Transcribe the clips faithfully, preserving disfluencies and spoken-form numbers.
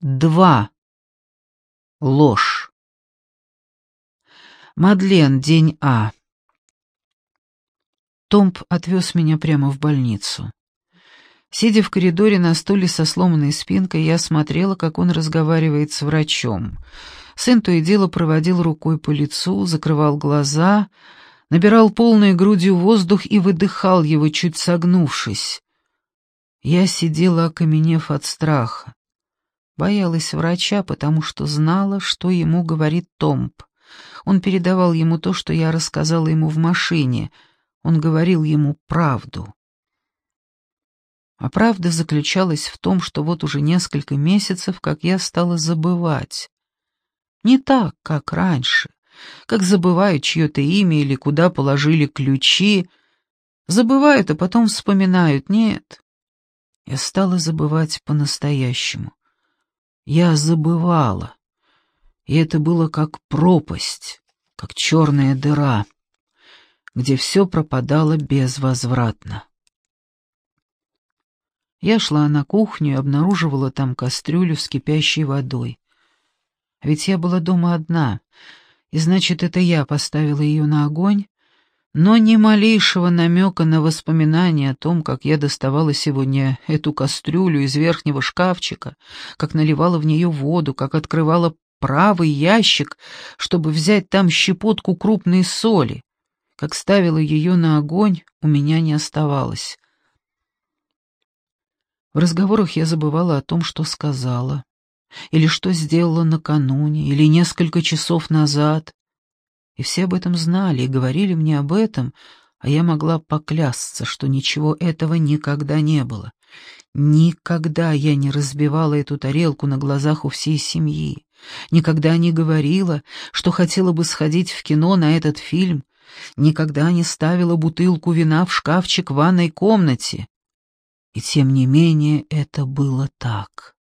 Два. Ложь. Мадлен, день А. Томб отвез меня прямо в больницу. Сидя в коридоре на стуле со сломанной спинкой, я смотрела, как он разговаривает с врачом. Сын то и дело проводил рукой по лицу, закрывал глаза, набирал полной грудью воздух и выдыхал его, чуть согнувшись. Я сидела, окаменев от страха. Боялась врача, потому что знала, что ему говорит Томб. Он передавал ему то, что я рассказала ему в машине. Он говорил ему правду. А правда заключалась в том, что вот уже несколько месяцев, как я стала забывать. Не так, как раньше, как забывают чье-то имя или куда положили ключи. Забывают, а потом вспоминают. Нет, я стала забывать по-настоящему. Я забывала, и это было как пропасть, как черная дыра, где все пропадало безвозвратно. Я шла на кухню и обнаруживала там кастрюлю с кипящей водой. Ведь я была дома одна, и значит, это я поставила ее на огонь, но ни малейшего намека на воспоминания о том, как я доставала сегодня эту кастрюлю из верхнего шкафчика, как наливала в нее воду, как открывала правый ящик, чтобы взять там щепотку крупной соли, как ставила ее на огонь, у меня не оставалось. В разговорах я забывала о том, что сказала, или что сделала накануне, или несколько часов назад. И все об этом знали и говорили мне об этом, а я могла поклясться, что ничего этого никогда не было. Никогда я не разбивала эту тарелку на глазах у всей семьи. Никогда не говорила, что хотела бы сходить в кино на этот фильм. Никогда не ставила бутылку вина в шкафчик в ванной комнате. И тем не менее это было так.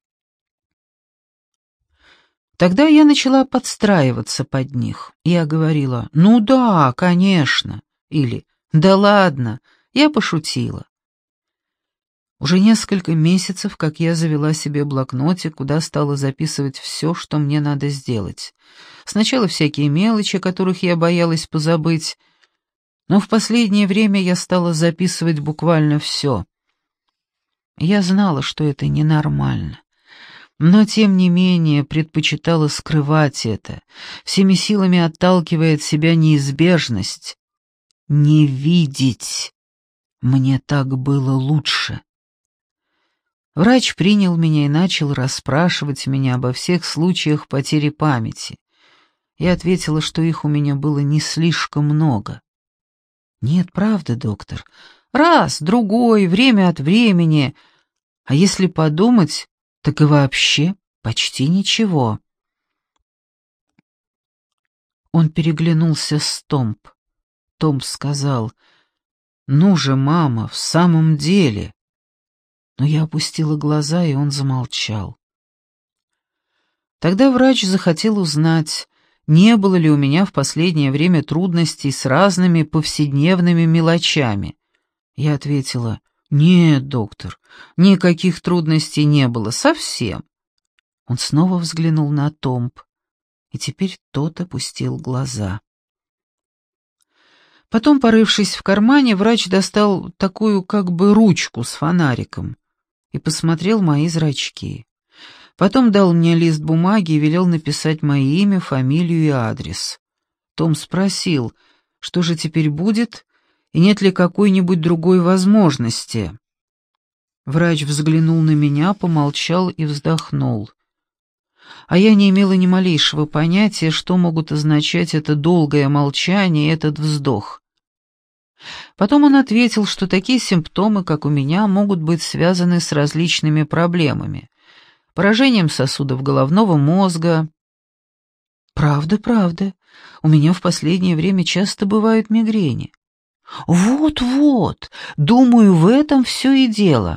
Тогда я начала подстраиваться под них. Я говорила: «Ну да, конечно», или «Да ладно, я пошутила». Уже несколько месяцев, как я завела себе блокнотик, куда стала записывать все, что мне надо сделать. Сначала всякие мелочи, которых я боялась позабыть, но в последнее время я стала записывать буквально все. Я знала, что это ненормально, но тем не менее предпочитала скрывать это, всеми силами отталкивая от себя неизбежность. Не видеть. Мне так было лучше. Врач принял меня и начал расспрашивать меня обо всех случаях потери памяти. Я ответила, что их у меня было не слишком много. «Нет, правда, доктор. Раз, другой, время от времени. А если подумать, так и вообще почти ничего». Он переглянулся с Томб. Томб сказал: «Ну же, мама, в самом деле». Но я опустила глаза, и он замолчал. Тогда врач захотел узнать, не было ли у меня в последнее время трудностей с разными повседневными мелочами. Я ответила: «Нет, доктор, никаких трудностей не было, совсем». Он снова взглянул на Томб, и теперь тот опустил глаза. Потом, порывшись в кармане, врач достал такую как бы ручку с фонариком и посмотрел мои зрачки. Потом дал мне лист бумаги и велел написать мое имя, фамилию и адрес. Том спросил, что же теперь будет и нет ли какой-нибудь другой возможности. Врач взглянул на меня, помолчал и вздохнул. А я не имела ни малейшего понятия, что могут означать это долгое молчание и этот вздох. Потом он ответил, что такие симптомы, как у меня, могут быть связаны с различными проблемами. Поражением сосудов головного мозга. «Правда, правда. У меня в последнее время часто бывают мигрени». «Вот-вот, думаю, в этом все и дело».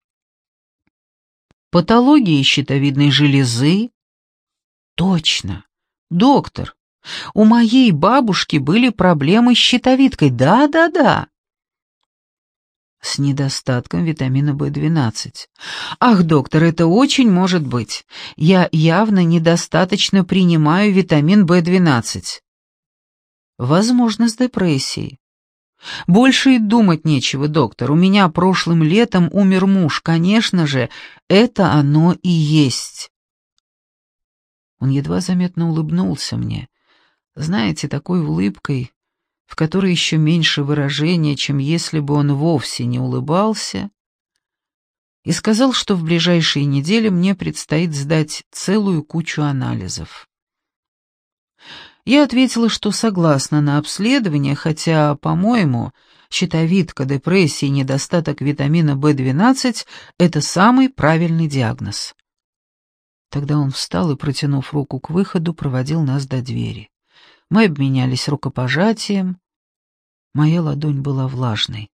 «Патологии щитовидной железы». «Точно. Доктор, у моей бабушки были проблемы с щитовидкой. Да-да-да». С недостатком витамина бэ двенадцать. Ах, доктор, это очень может быть. Я явно недостаточно принимаю витамин бэ двенадцать. Возможно, с депрессией. Больше и думать нечего, доктор. У меня прошлым летом умер муж. Конечно же, это оно и есть. Он едва заметно улыбнулся мне. Знаете, такой улыбкой, в которой еще меньше выражения, чем если бы он вовсе не улыбался, и сказал, что в ближайшие недели мне предстоит сдать целую кучу анализов. Я ответила, что согласна на обследование, хотя, по-моему, щитовидка, депрессия и недостаток витамина бэ двенадцать — это самый правильный диагноз. Тогда он встал и, протянув руку к выходу, проводил нас до двери. Мы обменялись рукопожатием. Моя ладонь была влажной.